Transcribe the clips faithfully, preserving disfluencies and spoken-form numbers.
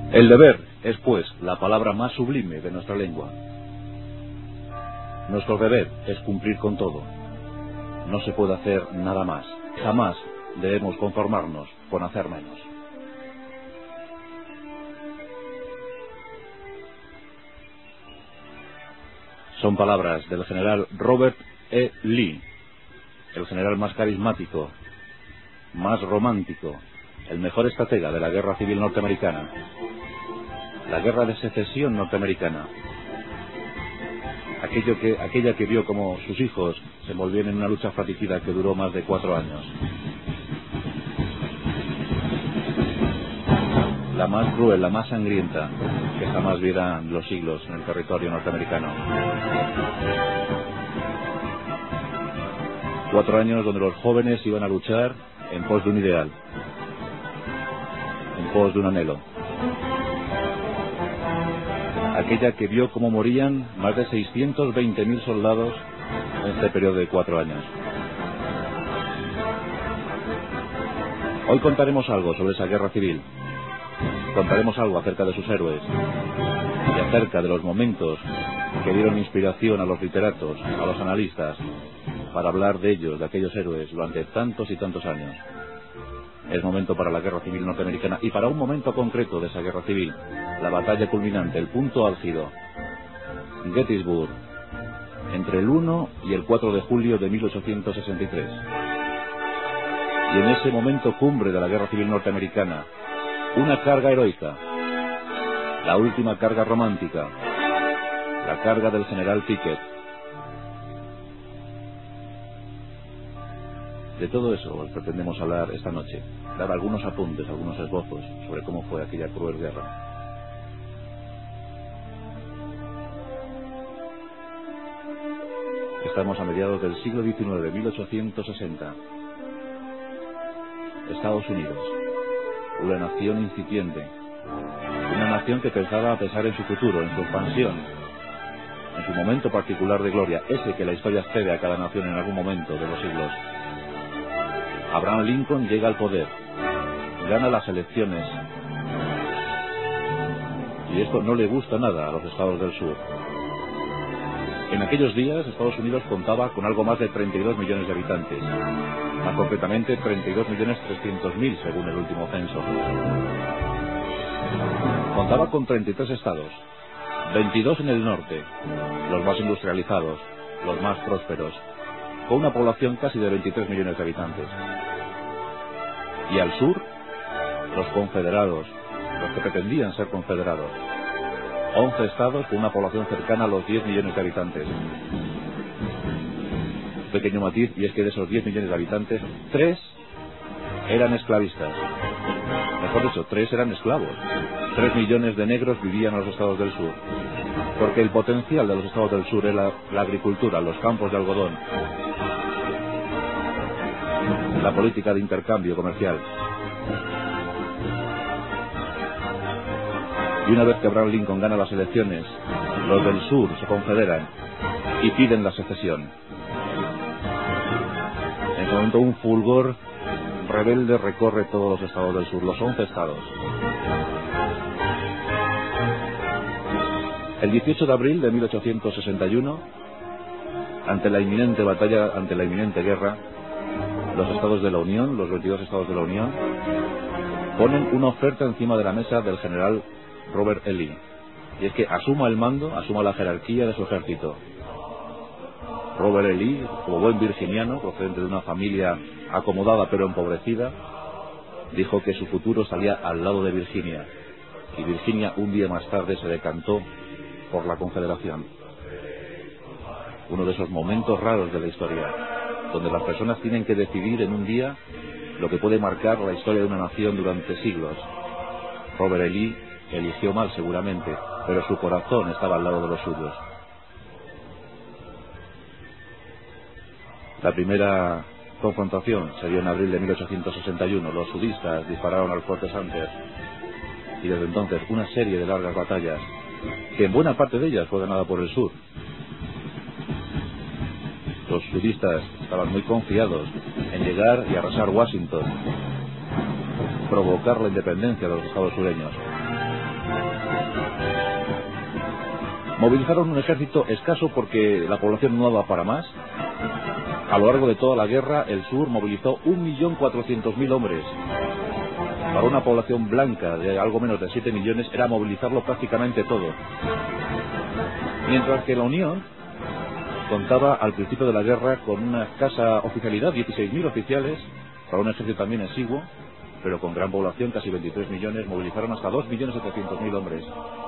El deber es, pues, la palabra más sublime de nuestra lengua. Nuestro deber es cumplir con todo. No se puede hacer nada más. Jamás debemos conformarnos con hacer menos. Son palabras del general Robert E. Lee, el general más carismático, más romántico, el mejor estratega de la guerra civil norteamericana, la guerra de secesión norteamericana, aquello que, aquella que vio como sus hijos se envolvían en una lucha fratricida que duró más de cuatro años. La más cruel, la más sangrienta que jamás vieran los siglos en el territorio norteamericano. Cuatro años donde los jóvenes iban a luchar en pos de un ideal, en pos de un anhelo. Aquella que vio cómo morían más de seiscientos veinte mil soldados en este periodo de cuatro años. Hoy contaremos algo sobre esa guerra civil. Contaremos algo acerca de sus héroes y acerca de los momentos que dieron inspiración a los literatos, a los analistas, para hablar de ellos, de aquellos héroes, durante tantos y tantos años. Es momento para la guerra civil norteamericana y para un momento concreto de esa guerra civil, la batalla culminante, el punto álgido, Gettysburg, entre el uno y el cuatro de julio de mil ochocientos sesenta y tres. Y en ese momento cumbre de la guerra civil norteamericana, una carga heroica, la última carga romántica, la carga del general Pickett. De todo eso pretendemos hablar esta noche, dar algunos apuntes, algunos esbozos sobre cómo fue aquella cruel guerra. Estamos a mediados del siglo diecinueve, mil ochocientos sesenta. Estados Unidos, una nación incipiente, una nación que pensaba pensar en su futuro, en su expansión, en su momento particular de gloria, ese que la historia cede a cada nación en algún momento de los siglos. Abraham Lincoln llega al poder, gana las elecciones, y esto no le gusta nada a los estados del sur. En aquellos días Estados Unidos contaba con algo más de treinta y dos millones de habitantes, más concretamente treinta y dos millones trescientos mil según el último censo. Contaba con treinta y tres estados, veintidós en el norte, los más industrializados, los más prósperos, con una población casi de veintitrés millones de habitantes. Y al sur, los confederados, los que pretendían ser confederados, once estados con una población cercana a los diez millones de habitantes. Un pequeño matiz, y es que de esos diez millones de habitantes, tres eran esclavistas. Mejor dicho, tres eran esclavos. Tres millones de negros vivían en los estados del sur. Porque el potencial de los estados del sur era la, la agricultura, los campos de algodón, la política de intercambio comercial. Y una vez que Abraham Lincoln gana las elecciones, los del sur se confederan y piden la secesión. En ese momento un fulgor rebelde recorre todos los estados del sur, los once estados. El dieciocho de abril de mil ochocientos sesenta y uno, ante la inminente batalla, ante la inminente guerra, los estados de la Unión, los veintidós estados de la Unión, ponen una oferta encima de la mesa del general Robert E. Lee, y es que asuma el mando, asuma la jerarquía de su ejército. Robert E. Lee, como buen virginiano, procedente de una familia acomodada pero empobrecida, dijo que su futuro salía al lado de Virginia, y Virginia un día más tarde se decantó por la Confederación. Uno de esos momentos raros de la historia, donde las personas tienen que decidir en un día lo que puede marcar la historia de una nación durante siglos. Robert E. Lee eligió mal seguramente, pero su corazón estaba al lado de los suyos. La primera confrontación se dio en abril de mil ochocientos sesenta y uno. Los sudistas dispararon al fuerte Sumter, y desde entonces una serie de largas batallas, que en buena parte de ellas fue ganada por el sur. Los sudistas estaban muy confiados en llegar y arrasar Washington, provocar la independencia de los estados sureños. Movilizaron un ejército escaso porque la población no daba para más. A lo largo de toda la guerra, el sur movilizó un millón cuatrocientos mil hombres. Para una población blanca de algo menos de siete millones era movilizarlo prácticamente todo. Mientras que la Unión contaba al principio de la guerra con una escasa oficialidad, dieciséis mil oficiales, para un ejército también exiguo, pero con gran población, casi veintitrés millones, movilizaron hasta dos millones setecientos mil hombres.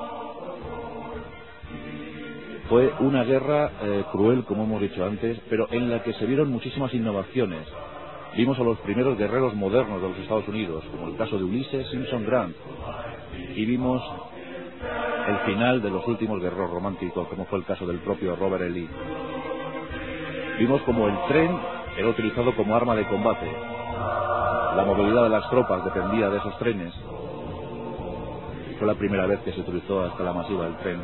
Fue una guerra eh, cruel, como hemos dicho antes, pero en la que se vieron muchísimas innovaciones. Vimos a los primeros guerreros modernos de los Estados Unidos, como el caso de Ulysses Simpson Grant, y vimos el final de los últimos guerreros románticos, como fue el caso del propio Robert E. Lee. Vimos como el tren era utilizado como arma de combate. La movilidad de las tropas dependía de esos trenes. Fue la primera vez que se utilizó a escala masiva el tren.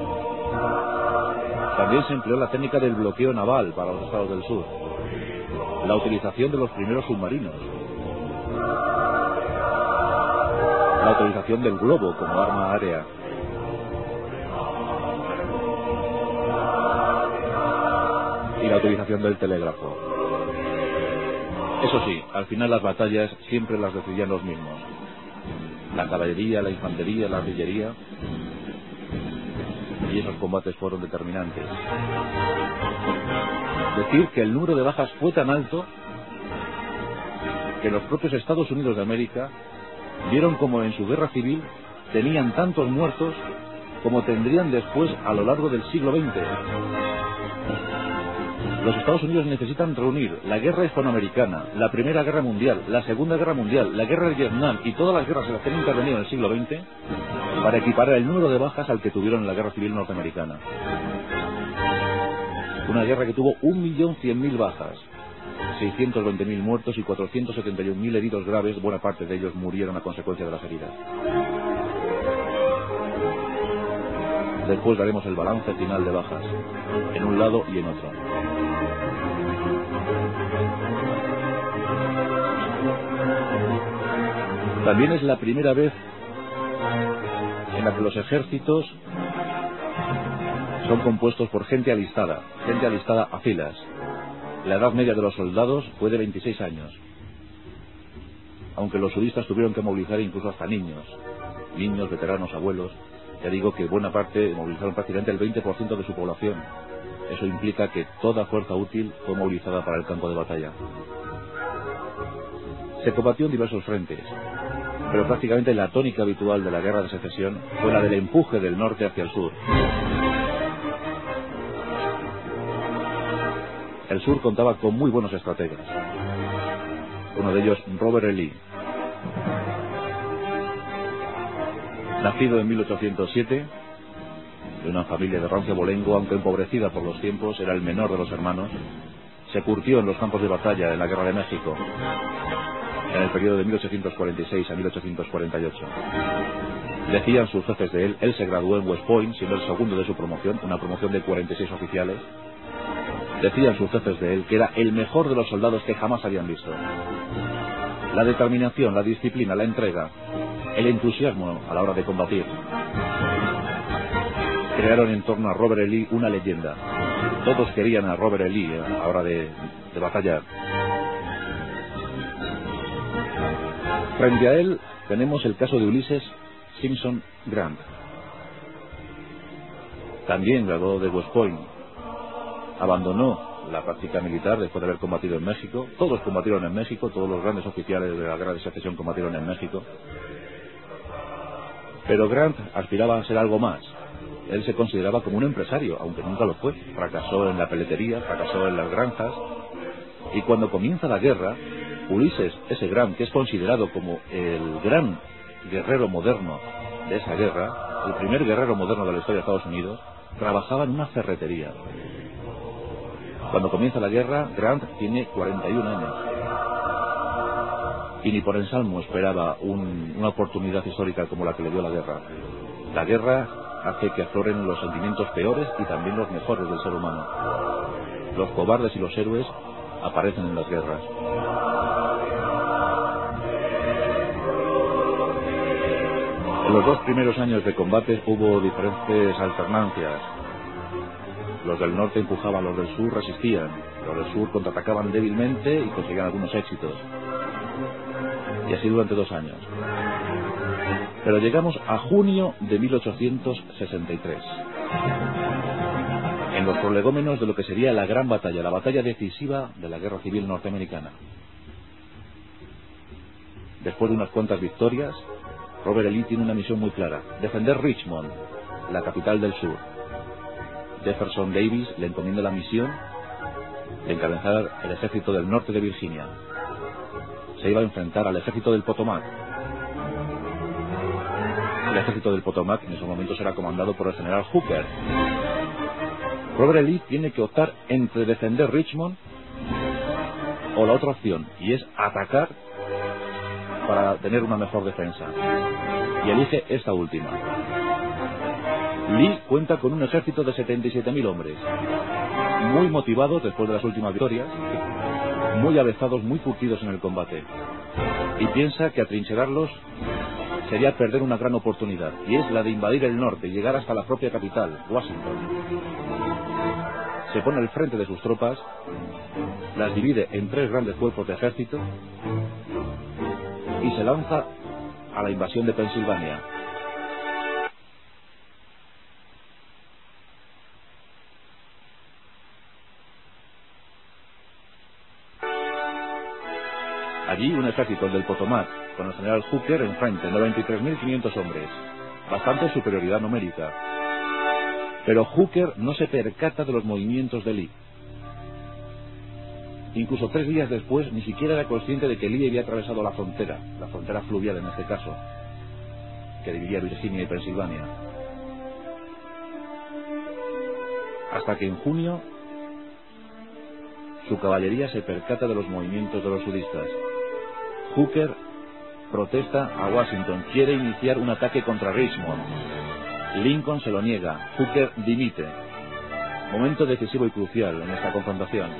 También se empleó la técnica del bloqueo naval para los estados del sur. La utilización de los primeros submarinos. La utilización del globo como arma aérea. Y la utilización del telégrafo. Eso sí, al final las batallas siempre las decidían los mismos. La caballería, la infantería, la artillería. Y esos combates fueron determinantes. Decir que el número de bajas fue tan alto que los propios Estados Unidos de América vieron como en su guerra civil tenían tantos muertos como tendrían después a lo largo del siglo veinte. Los Estados Unidos necesitan reunir la guerra hispanoamericana, la Primera Guerra Mundial, la Segunda Guerra Mundial, la guerra de Vietnam y todas las guerras en las que han intervenido en el siglo veinte para equiparar el número de bajas al que tuvieron en la Guerra Civil Norteamericana. Una guerra que tuvo un millón cien mil bajas, seiscientos veinte mil muertos y cuatrocientos setenta y un mil heridos graves. Buena parte de ellos murieron a consecuencia de las heridas. Después daremos el balance final de bajas, en un lado y en otro. También es la primera vez en la que los ejércitos son compuestos por gente alistada, gente alistada a filas. La edad media de los soldados fue de veintiséis años, aunque los sudistas tuvieron que movilizar incluso hasta niños, niños, veteranos, abuelos. Ya digo que buena parte movilizaron prácticamente el veinte por ciento de su población. Eso implica que toda fuerza útil fue movilizada para el campo de batalla. Se combatió en diversos frentes, pero prácticamente la tónica habitual de la guerra de secesión fue la del empuje del norte hacia el sur. El sur contaba con muy buenos estrategas. Uno de ellos, Robert E. Lee. Nacido en mil ochocientos siete, de una familia de rancio abolengo, aunque empobrecida por los tiempos, era el menor de los hermanos, se curtió en los campos de batalla en la Guerra de México, en el periodo de mil ochocientos cuarenta y seis a mil ochocientos cuarenta y ocho. Decían sus jefes de él, él se graduó en West Point, siendo el segundo de su promoción, una promoción de cuarenta y seis oficiales. Decían sus jefes de él que era el mejor de los soldados que jamás habían visto. La determinación, la disciplina, la entrega, el entusiasmo a la hora de combatir. Crearon en torno a Robert E. Lee una leyenda. Todos querían a Robert E. Lee a la hora de, de batallar. Frente a él tenemos el caso de Ulysses Simpson Grant. También graduado de West Point. Abandonó la práctica militar después de haber combatido en México. Todos combatieron en México, todos los grandes oficiales de la Guerra de Secesión combatieron en México. Pero Grant aspiraba a ser algo más. Él se consideraba como un empresario, aunque nunca lo fue. Fracasó en la peletería, fracasó en las granjas. Y cuando comienza la guerra, Ulysses S. Grant, que es considerado como el gran guerrero moderno de esa guerra, el primer guerrero moderno de la historia de Estados Unidos, trabajaba en una ferretería. Cuando comienza la guerra, Grant tiene cuarenta y un años. Y ni por ensalmo esperaba un, una oportunidad histórica como la que le dio la guerra. La guerra hace que afloren los sentimientos peores y también los mejores del ser humano. Los cobardes y los héroes aparecen en las guerras. En los dos primeros años de combate hubo diferentes alternancias. Los del norte empujaban, los del sur resistían, los del sur contraatacaban débilmente y conseguían algunos éxitos. Y así durante dos años. Pero llegamos a junio de mil ochocientos sesenta y tres. En los prolegómenos de lo que sería la gran batalla, la batalla decisiva de la Guerra Civil Norteamericana. Después de unas cuantas victorias, Robert E. Lee tiene una misión muy clara: defender Richmond, la capital del sur. Jefferson Davis le encomienda la misión de encabezar el ejército del norte de Virginia. Se iba a enfrentar al ejército del Potomac. El ejército del Potomac en esos momentos era comandado por el general Hooker. Robert E. Lee tiene que optar entre defender Richmond o la otra opción, y es atacar para tener una mejor defensa. Y elige esta última. Lee cuenta con un ejército de setenta y siete mil hombres, muy motivados después de las últimas victorias, muy avezados, muy curtidos en el combate, y piensa que atrincherarlos sería perder una gran oportunidad, y es la de invadir el norte y llegar hasta la propia capital, Washington. Se pone al frente de sus tropas, las divide en tres grandes cuerpos de ejército y se lanza a la invasión de Pensilvania. Allí un ejército del Potomac con el general Hooker enfrente, noventa y tres mil quinientos hombres, bastante superioridad numérica. Pero Hooker no se percata de los movimientos de Lee. Incluso tres días después ni siquiera era consciente de que Lee había atravesado la frontera, la frontera fluvial en este caso, que dividía Virginia y Pensilvania. Hasta que en junio su caballería se percata de los movimientos de los sudistas. Hooker protesta a Washington, quiere iniciar un ataque contra Richmond. Lincoln se lo niega, Hooker dimite. Momento decisivo y crucial en esta confrontación,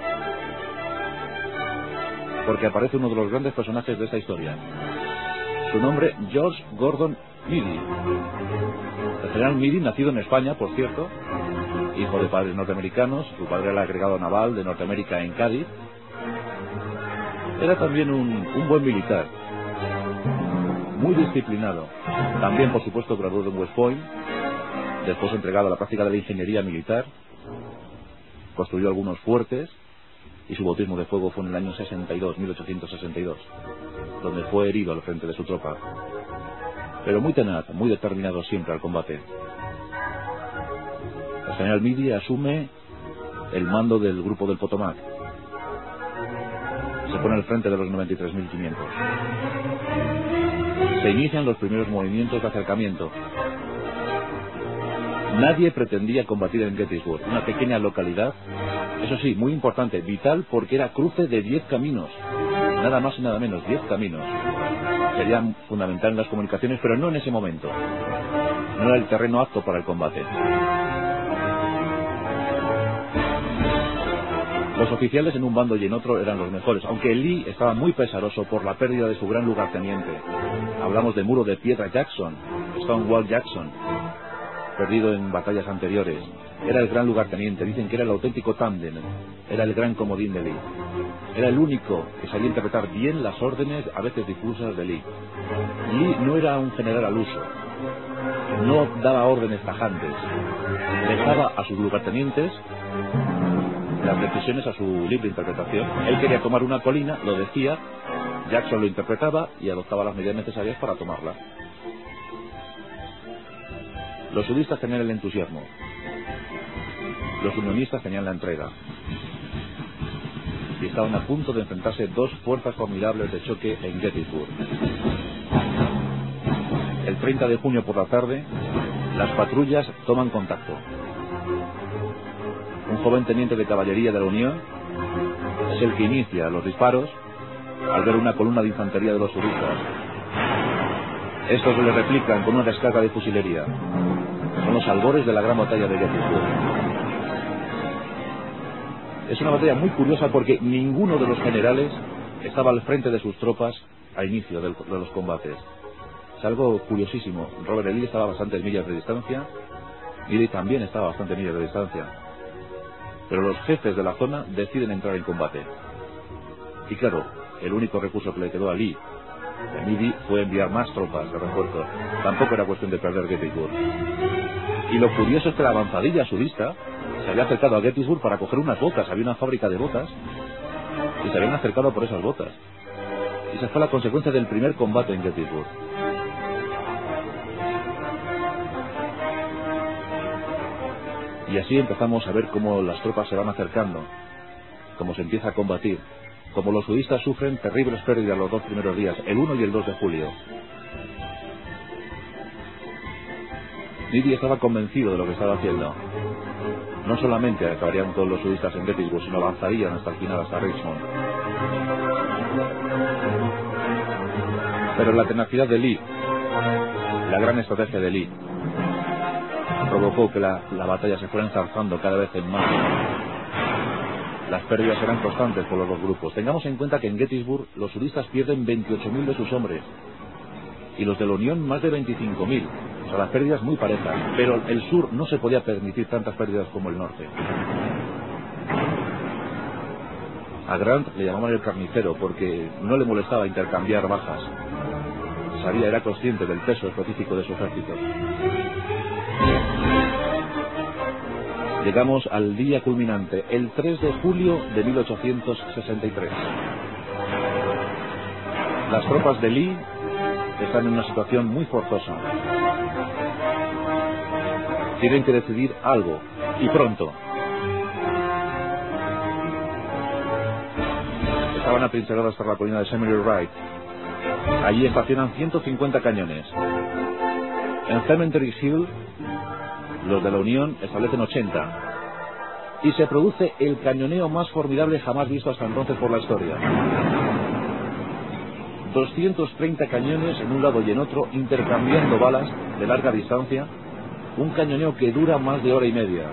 porque aparece uno de los grandes personajes de esta historia. Su nombre, George Gordon Meade. El general Meade, nacido en España, por cierto, hijo de padres norteamericanos. Su padre era el agregado naval de Norteamérica en Cádiz. Era también un, un buen militar, muy disciplinado. También, por supuesto, graduado en West Point, después entregado a la práctica de la ingeniería militar. Construyó algunos fuertes y su bautismo de fuego fue en el año sesenta y dos, mil ochocientos sesenta y dos, donde fue herido al frente de su tropa. Pero muy tenaz, muy determinado siempre al combate. El general Meade asume el mando del grupo del Potomac. Se pone al frente de los noventa y tres mil quinientos. Se inician los primeros movimientos de acercamiento. Nadie pretendía combatir en Gettysburg, una pequeña localidad, eso sí, muy importante, vital, porque era cruce de diez caminos, nada más y nada menos, diez caminos. Serían fundamentales las comunicaciones, pero no en ese momento. No era el terreno apto para el combate. Los oficiales en un bando y en otro eran los mejores, aunque Lee estaba muy pesaroso por la pérdida de su gran lugarteniente. Hablamos de Muro de Piedra Jackson, Stonewall Jackson, perdido en batallas anteriores. Era el gran lugarteniente, dicen que era el auténtico tándem, era el gran comodín de Lee. Era el único que sabía interpretar bien las órdenes, a veces difusas, de Lee. Lee no era un general al uso, no daba órdenes tajantes, dejaba a sus lugartenientes las decisiones a su libre interpretación. Él quería tomar una colina, lo decía, Jackson lo interpretaba y adoptaba las medidas necesarias para tomarla. Los sudistas tenían el entusiasmo, los unionistas tenían la entrega, y estaban a punto de enfrentarse dos fuerzas formidables de choque en Gettysburg. El treinta de junio por la tarde, las patrullas toman contacto. Un joven teniente de caballería de la Unión es el que inicia los disparos al ver una columna de infantería de los sudistas. Estos le replican con una descarga de fusilería. Son los albores de la gran batalla de Gettysburg. Es una batalla muy curiosa porque ninguno de los generales estaba al frente de sus tropas a inicio de los combates. Es algo curiosísimo. Robert E. Lee estaba a bastantes millas de distancia, Neely también estaba a bastantes millas de distancia, pero los jefes de la zona deciden entrar en combate. Y claro, el único recurso que le quedó a Lee y a Neely fue enviar más tropas de refuerzo. Tampoco era cuestión de perder Gettysburg. Y lo curioso es que la avanzadilla sudista se había acercado a Gettysburg para coger unas botas. Había una fábrica de botas y se habían acercado por esas botas. Y esa fue la consecuencia del primer combate en Gettysburg. Y así empezamos a ver cómo las tropas se van acercando, cómo se empieza a combatir, cómo los sudistas sufren terribles pérdidas los dos primeros días, el uno y el dos de julio. Neely estaba convencido de lo que estaba haciendo. No solamente acabarían todos los sudistas en Gettysburg, sino avanzarían hasta el final, hasta Richmond. Pero la tenacidad de Lee, la gran estrategia de Lee, provocó que la, la batalla se fuera enzarzando cada vez en más. Las pérdidas eran constantes por los dos grupos. Tengamos en cuenta que en Gettysburg los sudistas pierden veintiocho mil de sus hombres y los de la Unión más de veinticinco mil. O sea, las pérdidas muy parejas, pero el sur no se podía permitir tantas pérdidas como el norte. A Grant le llamaban el carnicero porque no le molestaba intercambiar bajas. Sabía, era consciente del peso específico de su ejército. Llegamos al día culminante, el tres de julio de mil ochocientos sesenta y tres. Las tropas de Lee están en una situación muy forzosa. Tienen que decidir algo, y pronto. Estaban atrincheradas por la colina de Seminary Ridge. Allí estacionan ciento cincuenta cañones. En Cemetery Hill, los de la Unión establecen ochenta. Y se produce el cañoneo más formidable jamás visto hasta entonces por la historia. doscientos treinta cañones en un lado y en otro, intercambiando balas de larga distancia. Un cañoneo que dura más de hora y media.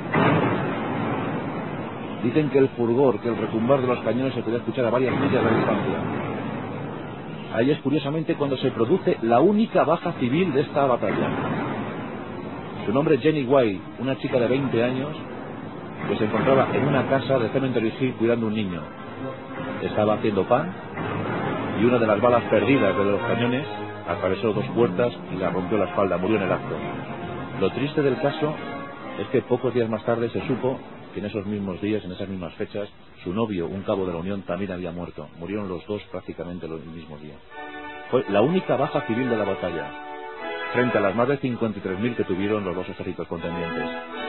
Dicen que el furgor, que el retumbar de los cañones se podía escuchar a varias millas de distancia. Ahí es curiosamente cuando se produce la única baja civil de esta batalla. Su nombre es Jenny White, una chica de veinte años que se encontraba en una casa de Cemetery Hill cuidando a un niño. Estaba haciendo pan y una de las balas perdidas de los cañones atravesó dos puertas y la rompió la espalda, murió en el acto. Lo triste del caso es que pocos días más tarde se supo que en esos mismos días, en esas mismas fechas, su novio, un cabo de la Unión, también había muerto. Murieron los dos prácticamente los mismos días. Fue la única baja civil de la batalla, frente a las más de cincuenta y tres mil que tuvieron los dos ejércitos contendientes.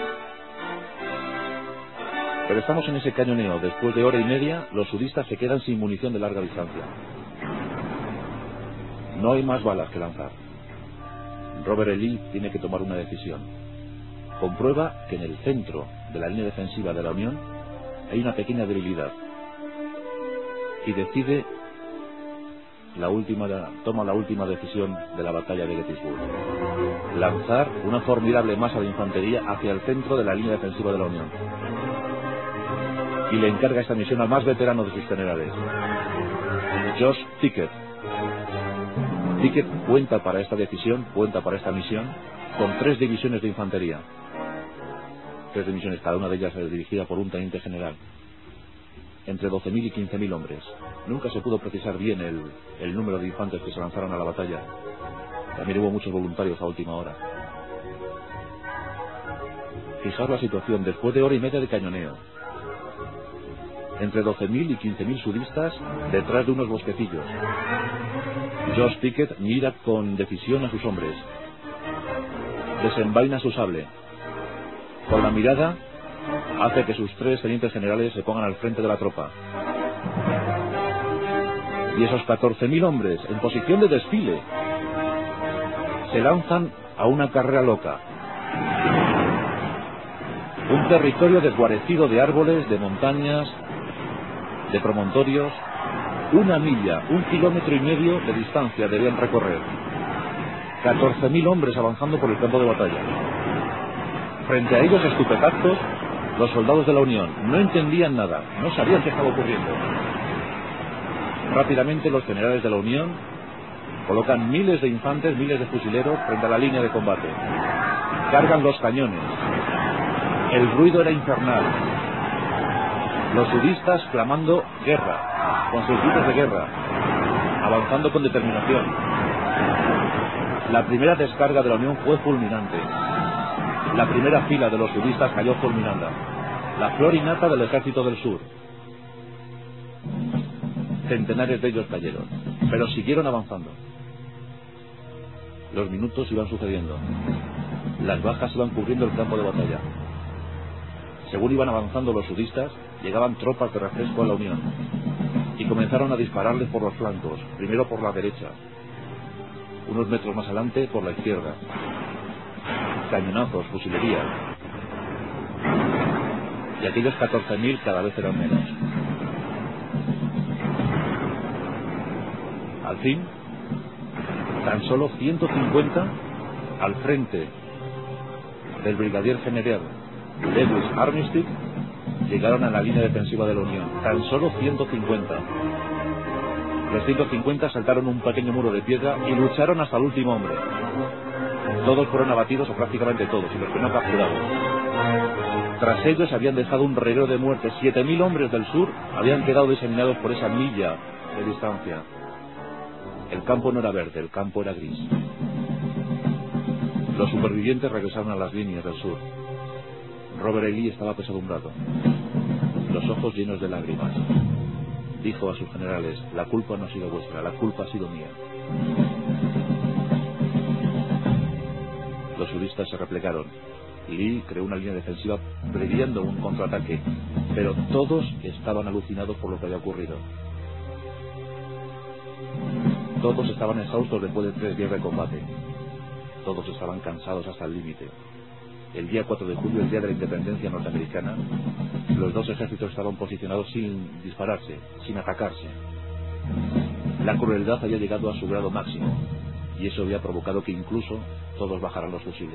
Pero estamos en ese cañoneo. Después de hora y media, los sudistas se quedan sin munición de larga distancia. No hay más balas que lanzar. Robert E. Lee tiene que tomar una decisión. Comprueba que en el centro de la línea defensiva de la Unión hay una pequeña debilidad y decide la última, toma la última decisión de la batalla de Gettysburg: lanzar una formidable masa de infantería hacia el centro de la línea defensiva de la Unión, y le encarga esta misión al más veterano de sus generales, Josh Pickett. Pickett cuenta para esta decisión, cuenta para esta misión con tres divisiones de infantería. Tres divisiones, cada una de ellas dirigida por un teniente general. Entre doce mil y quince mil hombres. Nunca se pudo precisar bien el, el número de infantes que se lanzaron a la batalla. También hubo muchos voluntarios a última hora. Fijaos la situación, después de hora y media de cañoneo. Entre doce mil y quince mil sudistas detrás de unos bosquecillos. Josh Pickett mira con decisión a sus hombres. Desenvaina su sable. Con la mirada hace que sus tres tenientes generales se pongan al frente de la tropa. Y esos catorce mil hombres en posición de desfile se lanzan a una carrera loca. Un territorio desguarecido de árboles, de montañas, de promontorios. Una milla, un kilómetro y medio de distancia debían recorrer. catorce mil hombres avanzando por el campo de batalla. Frente a ellos, estupefactos, los soldados de la Unión no entendían nada, no sabían qué estaba ocurriendo. Rápidamente los generales de la Unión Colocan miles de infantes, miles de fusileros frente a la línea de combate. Cargan los cañones. El ruido era infernal. Los sudistas clamando guerra, con sus gritos de guerra, avanzando con determinación. La primera descarga de la Unión fue fulminante. La primera fila de los sudistas cayó fulminada. La flor y nata del ejército del sur. Centenares de ellos cayeron, pero siguieron avanzando. Los minutos iban sucediendo. Las bajas iban cubriendo el campo de batalla. Según iban avanzando los sudistas, llegaban tropas de refresco a la Unión y comenzaron a dispararles por los flancos, primero por la derecha, unos metros más adelante por la izquierda. Cañonazos, fusilería. Y aquellos catorce mil cada vez eran menos. Al fin, tan solo ciento cincuenta al frente del brigadier general Lewis Armistead llegaron a la línea defensiva de la Unión. Tan solo ciento cincuenta. Los ciento cincuenta saltaron un pequeño muro de piedra y lucharon hasta el último hombre. Todos fueron abatidos, o prácticamente todos, y los que no capturados. Tras ellos habían dejado un reguero de muertes. Siete mil hombres del sur habían quedado diseminados por esa milla de distancia. El campo no era verde, el campo era gris. Los supervivientes regresaron a las líneas del sur. Robert E. Lee estaba apesadumbrado, los ojos llenos de lágrimas. Dijo a sus generales: la culpa no ha sido vuestra, la culpa ha sido mía. Los sudistas se replegaron. Lee creó una línea defensiva previendo un contraataque, pero todos estaban alucinados por lo que había ocurrido. Todos estaban exhaustos después de tres días de combate. Todos estaban cansados hasta el límite. El día cuatro de julio, el día de la independencia norteamericana, los dos ejércitos estaban posicionados sin dispararse, sin atacarse. La crueldad había llegado a su grado máximo, y eso había provocado que incluso todos bajaran los fusiles.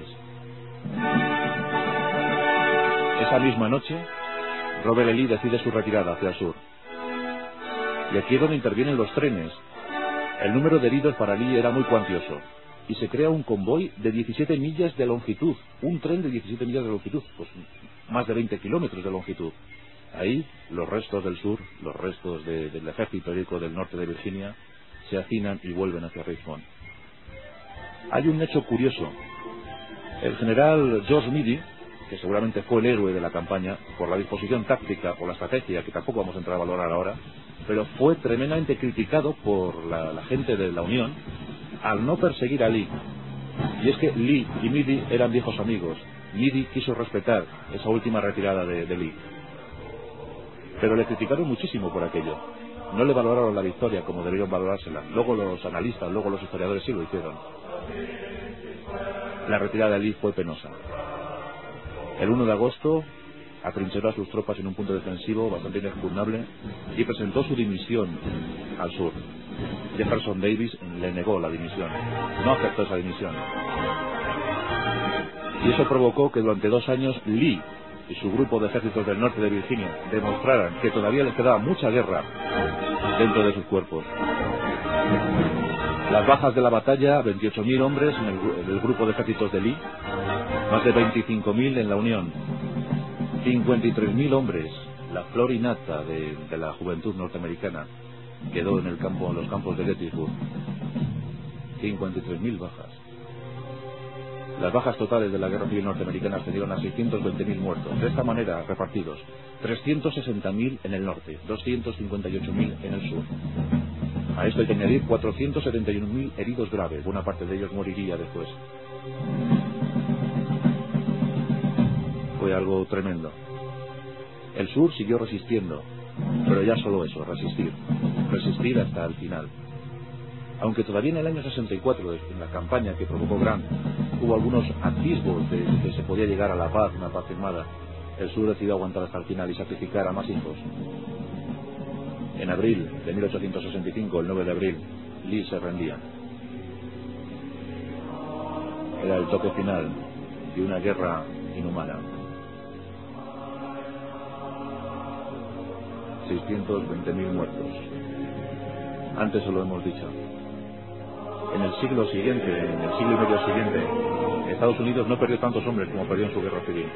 Esa misma noche, Robert E. Lee decide su retirada hacia el sur. Y aquí es donde intervienen los trenes. El número de heridos para Lee era muy cuantioso, y se crea un convoy de diecisiete millas de longitud, un tren de diecisiete millas de longitud, pues más de veinte kilómetros de longitud. Ahí los restos del sur, los restos de, del ejército heroico del norte de Virginia, se hacinan y vuelven hacia Richmond. Hay un hecho curioso. El general George Meade, que seguramente fue el héroe de la campaña, por la disposición táctica, por la estrategia, que tampoco vamos a entrar a valorar ahora, pero fue tremendamente criticado por la, la gente de la Unión al no perseguir a Lee. Y es que Lee y Meade eran viejos amigos. Meade quiso respetar esa última retirada de, de Lee, pero le criticaron muchísimo por aquello. No le valoraron la victoria como debieron valorársela. Luego los analistas, luego los historiadores sí lo hicieron. La retirada de Lee fue penosa. El uno de agosto atrincheró a sus tropas en un punto defensivo bastante inexpugnable y presentó su dimisión al sur. Jefferson Davis le negó la dimisión, no aceptó esa dimisión. Y eso provocó que durante dos años Lee y su grupo de ejércitos del norte de Virginia demostraran que todavía les quedaba mucha guerra dentro de sus cuerpos. Las bajas de la batalla: veintiocho mil hombres en el, en el grupo de ejércitos de Lee, más de veinticinco mil en la Unión, cincuenta y tres mil hombres, la flor y nata de, de la juventud norteamericana, quedó en el campo, en los campos de Gettysburg. cincuenta y tres mil bajas. Las bajas totales de la guerra civil norteamericana ascendieron a seiscientos veinte mil muertos, de esta manera repartidos: trescientos sesenta mil en el norte, doscientos cincuenta y ocho mil en el sur. A esto hay que añadir cuatrocientos setenta y uno mil heridos graves, buena parte de ellos moriría después. Fue algo tremendo. El sur siguió resistiendo, pero ya solo eso, resistir, resistir hasta el final. Aunque todavía en el año sesenta y cuatro, en la campaña que provocó Grant, hubo algunos atisbos de que se podía llegar a la paz, una paz firmada, el sur decidió aguantar hasta el final y sacrificar a más hijos. En abril de mil ochocientos sesenta y cinco, el nueve de abril, Lee se rendía. Era el toque final de una guerra inhumana. seiscientos veinte mil muertos. Antes se lo hemos dicho. en el siglo siguiente, en el siglo y medio siguiente, Estados Unidos no perdió tantos hombres como perdió en su guerra civil.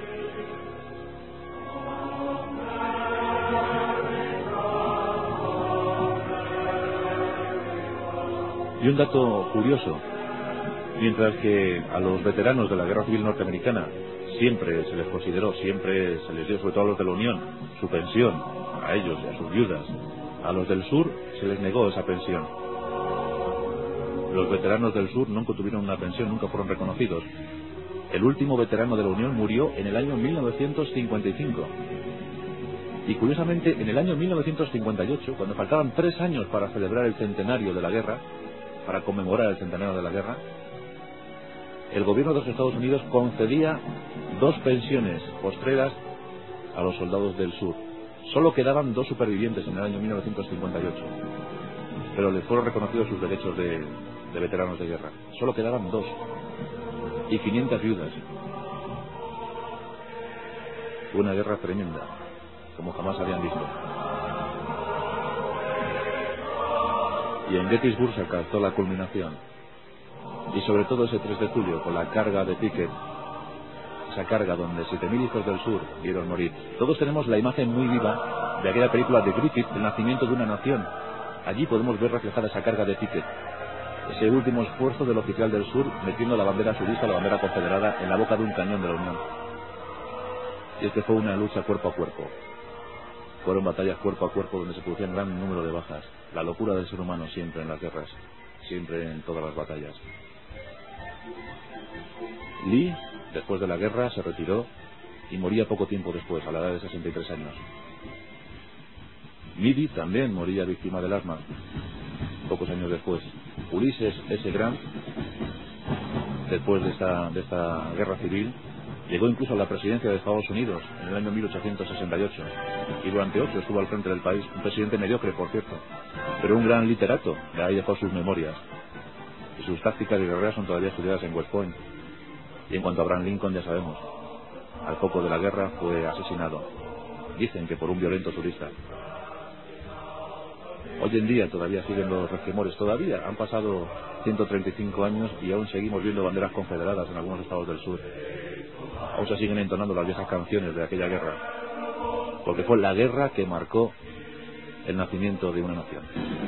Y un dato curioso, mientras que a los veteranos de la guerra civil norteamericana siempre se les consideró, siempre se les dio, sobre todo a los de la Unión, su pensión, a ellos y a sus viudas, a los del sur se les negó esa pensión. Los veteranos del sur nunca tuvieron una pensión, nunca fueron reconocidos. El último veterano de la Unión murió en el año mil novecientos cincuenta y cinco. Y curiosamente, en el año mil novecientos cincuenta y ocho, cuando faltaban tres años para celebrar el centenario de la guerra, para conmemorar el centenario de la guerra, el gobierno de los Estados Unidos concedía dos pensiones postreras a los soldados del sur. Solo quedaban dos supervivientes en el año mil novecientos cincuenta y ocho, pero les fueron reconocidos sus derechos de, de veteranos de guerra. Solo quedaban dos y quinientas viudas. Una guerra tremenda, como jamás habían visto. Y en Gettysburg se alcanzó la culminación. Y sobre todo ese tres de julio, con la carga de Pickett, esa carga donde siete mil hijos del sur vieron morir. Todos tenemos la imagen muy viva de aquella película de Griffith, El nacimiento de una nación. Allí podemos ver reflejada esa carga de Pickett, ese último esfuerzo del oficial del sur metiendo la bandera surista, la bandera confederada, en la boca de un cañón de la Unión. Y es que fue una lucha cuerpo a cuerpo. Fueron batallas cuerpo a cuerpo donde se producían gran número de bajas. La locura del ser humano siempre en las guerras, siempre en todas las batallas. Lee, después de la guerra, se retiró y moría poco tiempo después, a la edad de sesenta y tres años. Meade también moría víctima del asma, pocos años después. Ulises S. Grant, después de esta, de esta guerra civil, llegó incluso a la presidencia de Estados Unidos en el año mil ochocientos sesenta y ocho, y durante ocho estuvo al frente del país, un presidente mediocre, por cierto, pero un gran literato. De ahí dejó sus memorias, y sus tácticas y guerreras son todavía estudiadas en West Point. Y en cuanto a Abraham Lincoln, ya sabemos, al poco de la guerra fue asesinado, dicen que por un violento turista. Hoy en día todavía siguen los resquemores, todavía han pasado ciento treinta y cinco años y aún seguimos viendo banderas confederadas en algunos estados del sur. Aún se siguen entonando las viejas canciones de aquella guerra, porque fue la guerra que marcó el nacimiento de una nación.